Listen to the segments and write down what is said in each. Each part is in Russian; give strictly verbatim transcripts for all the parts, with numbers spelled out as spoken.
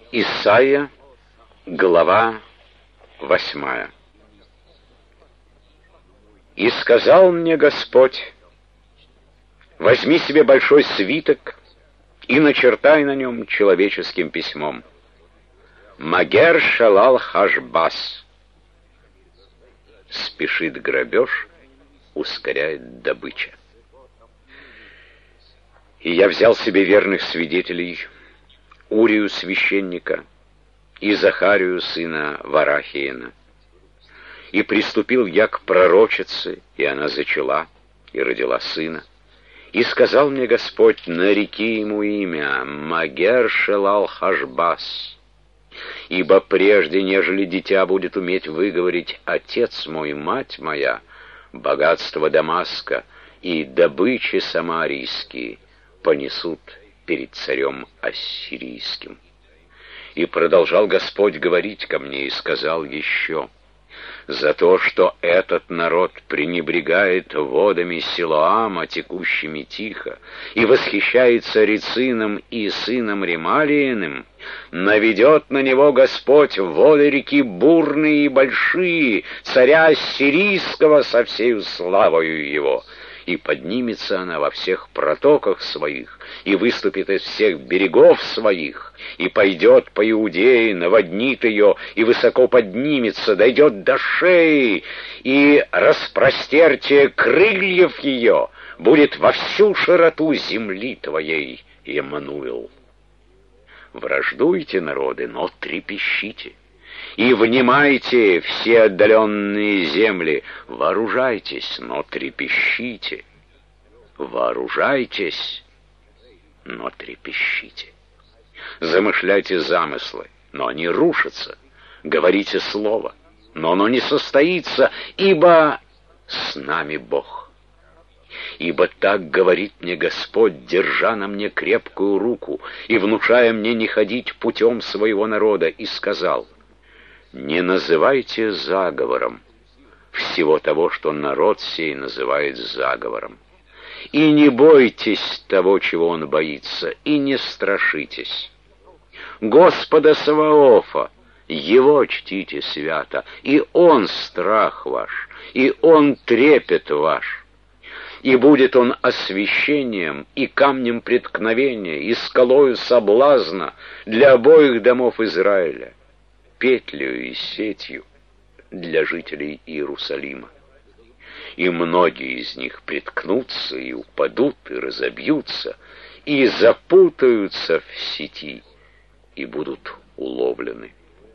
Исайя, глава восьмая. «И сказал мне Господь: возьми себе большой свиток и начертай на нем человеческим письмом: Магер шалал хашбас. Спешит грабеж, ускоряет добыча. И я взял себе верных свидетелей, Урию священника и Захарию сына Варахиина. И приступил я к пророчице, и она зачала и родила сына. И сказал мне Господь: нареки ему имя Магер шалал хашбас, ибо прежде, нежели дитя будет уметь выговорить «Отец мой, мать моя», богатство Дамаска и добычи самарийские понесут перед царем ассирийским. И продолжал Господь говорить ко мне, и сказал еще: за то, что этот народ пренебрегает водами Силоама, текущими тихо, и восхищается Рецином и сыном Ремалииным, наведет на него Господь воды реки бурные и большие, царя ассирийского со всею славою его. И поднимется она во всех протоках своих, и выступит из всех берегов своих, и пойдет по Иудее, наводнит ее, и высоко поднимется, дойдет до шеи, и распростертие крыльев ее будет во всю широту земли твоей, Емануил. Враждуйте, народы, но трепещите. И внимайте, все отдаленные земли, вооружайтесь, но трепещите. Вооружайтесь, но трепещите. Замышляйте замыслы, но они рушатся. Говорите слово, но оно не состоится, ибо с нами Бог. Ибо так говорит мне Господь, держа на мне крепкую руку и внушая мне не ходить путем своего народа, и сказал: не называйте заговором всего того, что народ сей называет заговором. И не бойтесь того, чего он боится, и не страшитесь. Господа Саваофа, Его чтите свято, и Он страх ваш, и Он трепет ваш. И будет Он освящением и камнем преткновения, и скалою соблазна для обоих домов Израиля, петлею и сетью для жителей Иерусалима. И многие из них приткнутся и упадут, и разобьются, и запутаются в сети, и будут уловлены.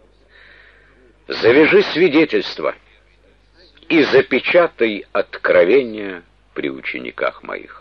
Завяжи свидетельство и запечатай откровения при учениках моих.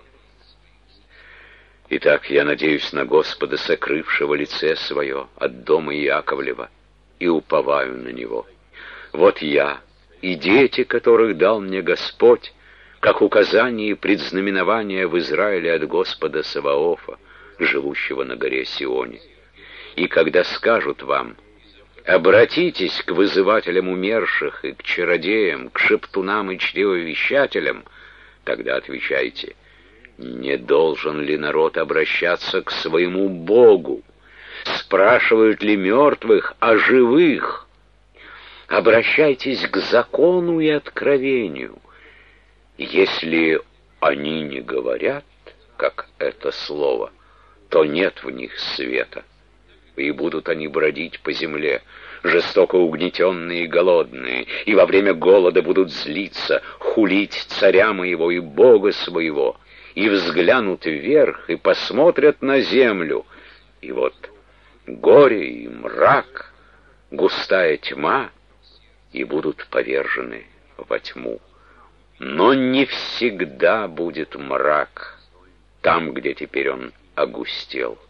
Итак, я надеюсь на Господа, сокрывшего лице свое от дома Иаковлева, и уповаю на Него. Вот я и дети, которых дал мне Господь, как указание и предзнаменование в Израиле от Господа Саваофа, живущего на горе Сионе. И когда скажут вам: обратитесь к вызывателям умерших и к чародеям, к шептунам и чревовещателям, тогда отвечайте: не должен ли народ обращаться к своему Богу? Спрашивают ли мертвых о живых? Обращайтесь к закону и откровению. Если они не говорят, как это слово, то нет в них света, и будут они бродить по земле, жестоко угнетенные и голодные, и во время голода будут злиться, хулить царя моего и Бога своего, и взглянут вверх, и посмотрят на землю, и вот горе и мрак, густая тьма, и будут повержены во тьму. Но не всегда будет мрак там, где теперь он огустел.